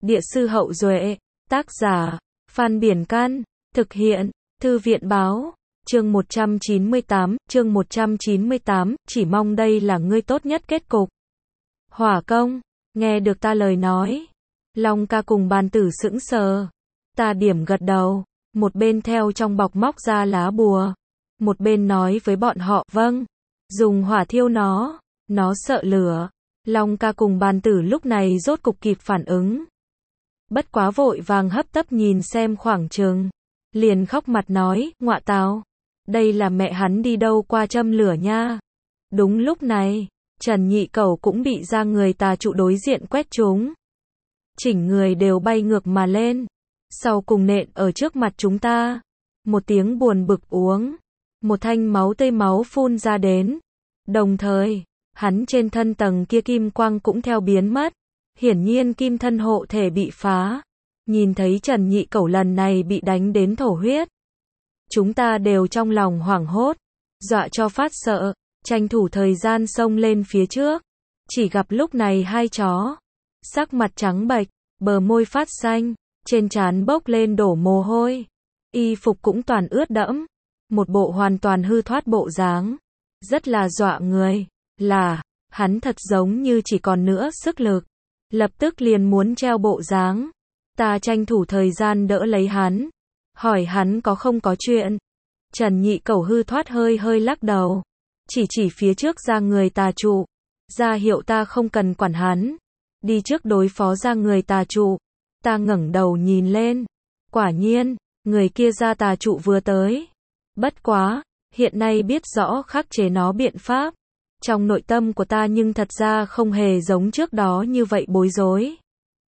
Địa sư Hậu Duệ, tác giả, Phan Biển Can, thực hiện, Thư viện Báo, chương 198, chỉ mong đây là ngươi tốt nhất kết cục. Hỏa công, nghe được ta lời nói. Long ca cùng bàn tử sững sờ. Ta điểm gật đầu, một bên theo trong bọc móc ra lá bùa, một bên nói với bọn họ, vâng, dùng hỏa thiêu nó sợ lửa. Long ca cùng bàn tử lúc này rốt cục kịp phản ứng. Bất quá vội vàng hấp tấp nhìn xem khoảng trường, liền khóc mặt nói, ngọa tào, đây là mẹ hắn đi đâu qua châm lửa nha. Đúng lúc này, Trần Nhị Cẩu cũng bị ra người tà trụ đối diện quét trúng. Chỉnh người đều bay ngược mà lên, sau cùng nện ở trước mặt chúng ta. Một tiếng buồn bực uống, một thanh máu tươi máu phun ra đến. Đồng thời, hắn trên thân tầng kia kim quang cũng theo biến mất. Hiển nhiên kim thân hộ thể bị phá. Nhìn thấy Trần Nhị Cẩu lần này bị đánh đến thổ huyết, chúng ta đều trong lòng hoảng hốt, dọa cho phát sợ, tranh thủ thời gian xông lên phía trước. Chỉ gặp lúc này hai chó, sắc mặt trắng bệch, bờ môi phát xanh, trên trán bốc lên đổ mồ hôi, y phục cũng toàn ướt đẫm, một bộ hoàn toàn hư thoát bộ dáng, rất là dọa người. Là, hắn thật giống như chỉ còn nữa sức lực, lập tức liền muốn treo bộ dáng. Ta tranh thủ thời gian đỡ lấy hắn, hỏi hắn có không có chuyện. Trần Nhị Cẩu hư thoát hơi hơi lắc đầu, chỉ phía trước ra người tà trụ, ra hiệu ta không cần quản hắn, đi trước đối phó ra người tà trụ. Ta ngẩng đầu nhìn lên, quả nhiên, người kia ra tà trụ vừa tới. Bất quá, hiện nay biết rõ khắc chế nó biện pháp, trong nội tâm của ta nhưng thật ra không hề giống trước đó như vậy bối rối,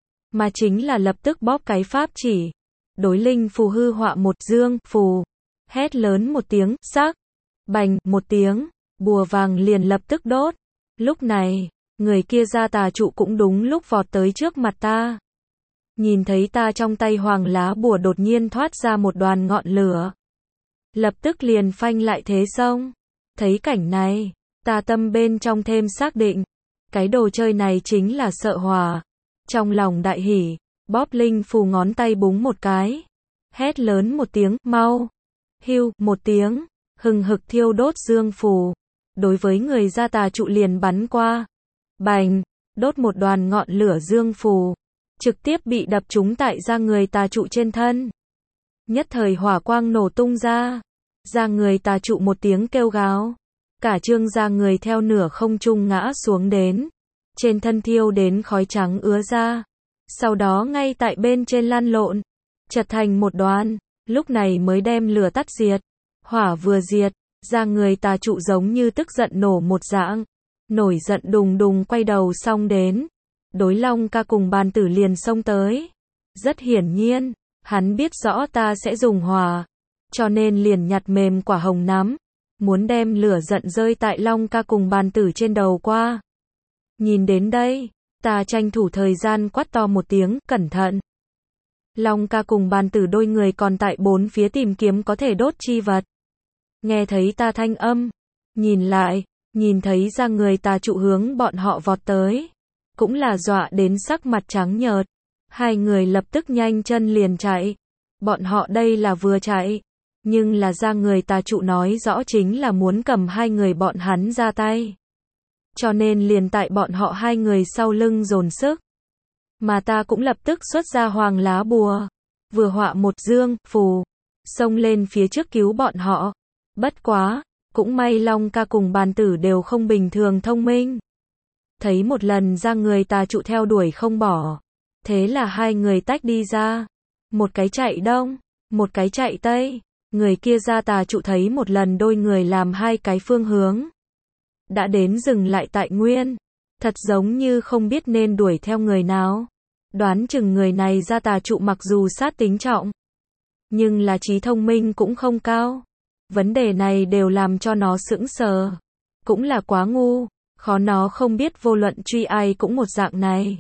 mà chính là lập tức bóp cái pháp chỉ, đối linh phù hư họa một dương phù, hét lớn một tiếng, sắc, bành, một tiếng, bùa vàng liền lập tức đốt. Lúc này, người kia ra tà trụ cũng đúng lúc vọt tới trước mặt ta. Nhìn thấy ta trong tay hoàng lá bùa đột nhiên thoát ra một đoàn ngọn lửa, lập tức liền phanh lại thế xông. Thấy cảnh này, ta tâm bên trong thêm xác định, cái đồ chơi này chính là sợ hỏa. Trong lòng đại hỉ, bóp linh phù ngón tay búng một cái, hét lớn một tiếng, mau, hưu, một tiếng, hừng hực thiêu đốt dương phù, đối với người ra tà trụ liền bắn qua, bành, đốt một đoàn ngọn lửa dương phù, trực tiếp bị đập trúng tại ra người tà trụ trên thân. Nhất thời hỏa quang nổ tung ra người tà trụ một tiếng kêu gào, cả trương ra người theo nửa không trung ngã xuống đến, trên thân thiêu đến khói trắng ứa ra, sau đó ngay tại bên trên lăn lộn, chật thành một đoàn, lúc này mới đem lửa tắt diệt. Hỏa vừa diệt, ra người tà trụ giống như tức giận nổ một dạng, nổi giận đùng đùng quay đầu xong đến, đối Long ca cùng bàn tử liền xông tới. Rất hiển nhiên, hắn biết rõ ta sẽ dùng hỏa, cho nên liền nhặt mềm quả hồng nắm, muốn đem lửa giận rơi tại Long ca cùng bàn tử trên đầu qua. Nhìn đến đây, ta tranh thủ thời gian quát to một tiếng, cẩn thận. Long ca cùng bàn tử đôi người còn tại bốn phía tìm kiếm có thể đốt chi vật. Nghe thấy ta thanh âm, nhìn lại, nhìn thấy ra người tà trụ hướng bọn họ vọt tới, cũng là dọa đến sắc mặt trắng nhợt. Hai người lập tức nhanh chân liền chạy. Bọn họ đây là vừa chạy, nhưng là ra người tà trụ nói rõ chính là muốn cầm hai người bọn hắn ra tay. Cho nên liền tại bọn họ hai người sau lưng dồn sức. Mà ta cũng lập tức xuất ra hoàng lá bùa, vừa họa một dương phù, xông lên phía trước cứu bọn họ. Bất quá, cũng may Long ca cùng bàn tử đều không bình thường thông minh. Thấy một lần ra người tà trụ theo đuổi không bỏ, thế là hai người tách đi ra, một cái chạy đông, một cái chạy tây. Người kia ra tà trụ thấy một lần đôi người làm hai cái phương hướng, đã đến dừng lại tại nguyên, thật giống như không biết nên đuổi theo người nào. Đoán chừng người này ra tà trụ mặc dù sát tính trọng, nhưng là trí thông minh cũng không cao. Vấn đề này đều làm cho nó sững sờ. Cũng là quá ngu, khó nó không biết vô luận truy ai cũng một dạng này.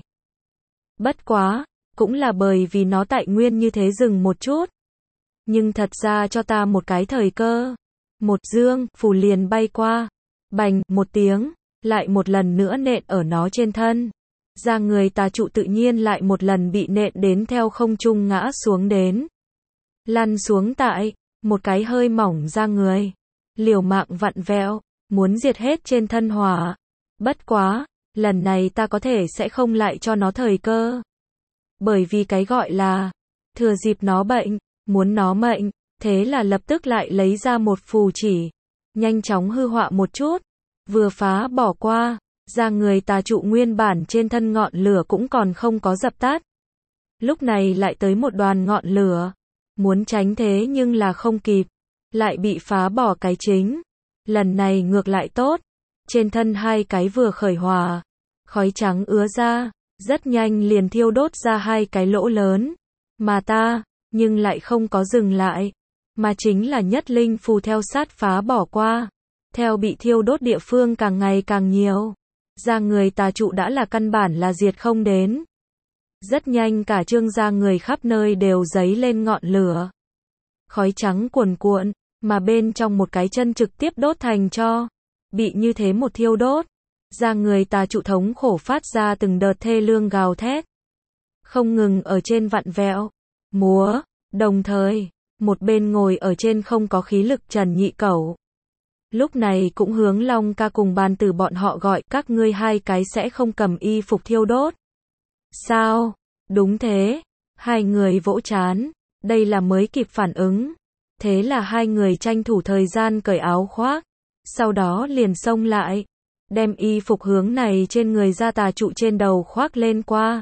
Bất quá, cũng là bởi vì nó tại nguyên như thế dừng một chút. Nhưng thật ra cho ta một cái thời cơ. Một dương phù liền bay qua, bành, một tiếng, lại một lần nữa nện ở nó trên thân. da người tà trụ tự nhiên lại một lần bị nện đến theo không trung ngã xuống đến. Lăn xuống tại một cái hơi mỏng da người, liều mạng vặn vẹo, muốn diệt hết trên thân hỏa. Bất quá, lần này ta có thể sẽ không lại cho nó thời cơ. Bởi vì cái gọi là thừa dịp nó bệnh, muốn nó mệnh, thế là lập tức lại lấy ra một phù chỉ, nhanh chóng hư họa một chút, vừa phá bỏ qua, da người tà trụ nguyên bản trên thân ngọn lửa cũng còn không có dập tắt. Lúc này lại tới một đoàn ngọn lửa, muốn tránh thế nhưng là không kịp, lại bị phá bỏ cái chính. Lần này ngược lại tốt, trên thân hai cái vừa khởi hỏa, khói trắng ứa ra, rất nhanh liền thiêu đốt ra hai cái lỗ lớn, mà ta, nhưng lại không có dừng lại, mà chính là nhất linh phù theo sát phá bỏ qua, theo bị thiêu đốt địa phương càng ngày càng nhiều, da người tà trụ đã là căn bản là diệt không đến. Rất nhanh cả trương da người khắp nơi đều dấy lên ngọn lửa, khói trắng cuồn cuộn, mà bên trong một cái chân trực tiếp đốt thành tro, bị như thế một thiêu đốt, da người tà trụ thống khổ phát ra từng đợt thê lương gào thét, không ngừng ở trên vặn vẹo, múa, đồng thời, một bên ngồi ở trên không có khí lực Trần Nhị Cẩu. Lúc này cũng hướng Long ca cùng Bàn Tử bọn họ gọi, các ngươi hai cái sẽ không cầm y phục thiêu đốt. Sao? Đúng thế. Hai người vỗ trán, đây là mới kịp phản ứng. Thế là hai người tranh thủ thời gian cởi áo khoác, sau đó liền xông lại, đem y phục hướng này trên người da tà trụ trên đầu khoác lên qua.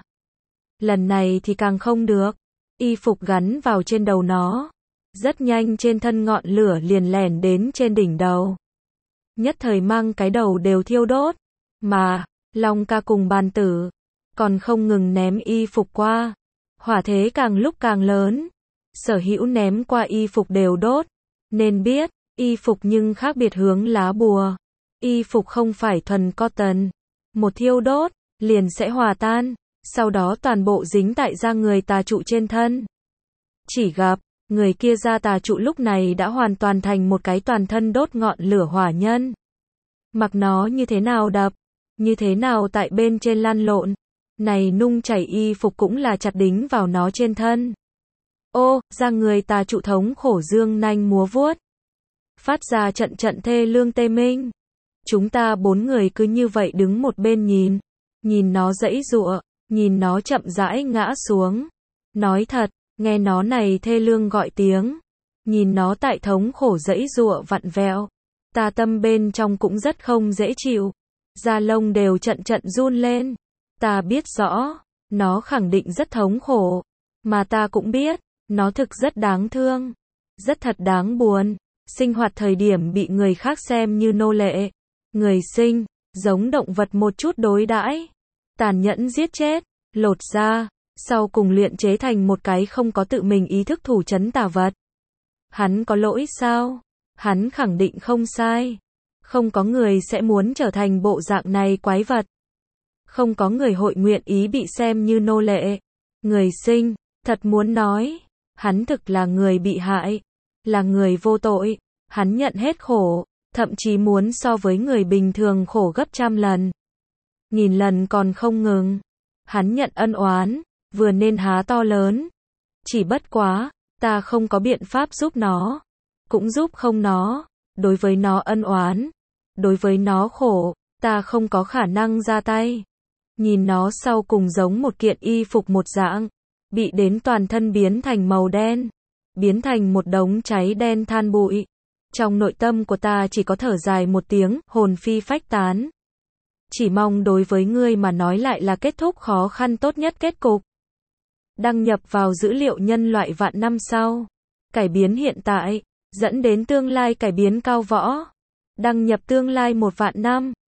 Lần này thì càng không được, y phục gắn vào trên đầu nó, rất nhanh trên thân ngọn lửa liền lẻn đến trên đỉnh đầu. Nhất thời mang cái đầu đều thiêu đốt, mà, Long ca cùng Bàn Tử, còn không ngừng ném y phục qua. Hỏa thế càng lúc càng lớn, sở hữu ném qua y phục đều đốt, nên biết, y phục nhưng khác biệt hướng lá bùa. Y phục không phải thuần cotton, một thiêu đốt, liền sẽ hòa tan, sau đó toàn bộ dính tại da người tà trụ trên thân. Chỉ gặp, người kia da tà trụ lúc này đã hoàn toàn thành một cái toàn thân đốt ngọn lửa hỏa nhân. Mặc nó như thế nào đập, như thế nào tại bên trên lăn lộn, này nung chảy y phục cũng là chặt đính vào nó trên thân. Ô, da người tà trụ thống khổ dương nanh múa vuốt, phát ra trận trận thê lương tê minh. Chúng ta bốn người cứ như vậy đứng một bên nhìn nó giãy giụa, nhìn nó chậm rãi ngã xuống. Nói thật, nghe nó này thê lương gọi tiếng, nhìn nó tại thống khổ giãy giụa vặn vẹo, ta tâm bên trong cũng rất không dễ chịu, da lông đều trận trận run lên. Ta biết rõ, nó khẳng định rất thống khổ, mà ta cũng biết, nó thực rất đáng thương, rất thật đáng buồn. Sinh hoạt thời điểm bị người khác xem như nô lệ, người sinh, giống động vật một chút đối đãi, tàn nhẫn giết chết, lột da, sau cùng luyện chế thành một cái không có tự mình ý thức thủ trấn tà vật. Hắn có lỗi sao? Hắn khẳng định không sai. Không có người sẽ muốn trở thành bộ dạng này quái vật. Không có người hội nguyện ý bị xem như nô lệ. Người sinh, thật muốn nói, hắn thực là người bị hại, là người vô tội, hắn nhận hết khổ, thậm chí muốn so với người bình thường khổ gấp trăm lần, nghìn lần còn không ngừng. Hắn nhận ân oán, vừa nên há to lớn. Chỉ bất quá, ta không có biện pháp giúp nó, cũng giúp không nó. Đối với nó ân oán, đối với nó khổ, ta không có khả năng ra tay. Nhìn nó sau cùng giống một kiện y phục một dạng, bị đến toàn thân biến thành màu đen, biến thành một đống cháy đen than bụi. Trong nội tâm của ta chỉ có thở dài một tiếng, hồn phi phách tán. Chỉ mong đối với ngươi mà nói lại là kết thúc khó khăn tốt nhất kết cục. Đăng nhập vào dữ liệu nhân loại vạn năm sau. Cải biến hiện tại, dẫn đến tương lai cải biến cao võ. Đăng nhập tương lai 1 vạn năm.